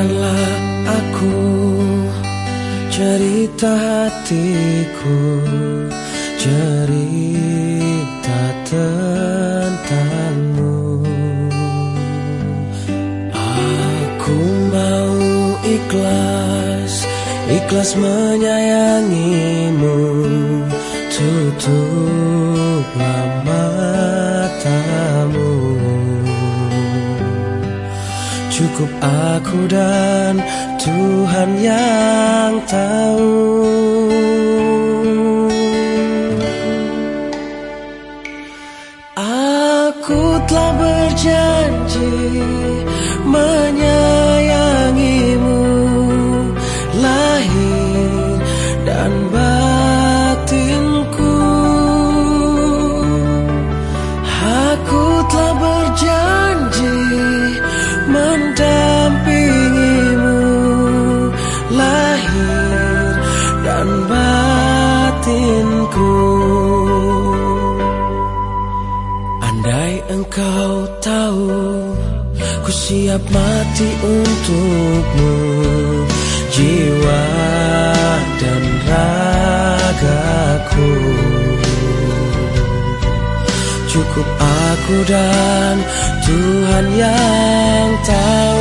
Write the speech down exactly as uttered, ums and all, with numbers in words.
Dengarkanlah aku cerita hatiku, cerita tentangmu. Aku mau ikhlas, ikhlas menyayangimu. Tutuplah matamu. Cukup aku dan Tuhan yang tahu. Aku telah berjanji menyayangimu, lahir dan batinku. Aku telah berjanji mendampingimu, lahir dan batinku. Andai engkau tahu, ku siap mati untukmu, jiwa dan ragaku. Cukup aku dan Tuhan yang tahu.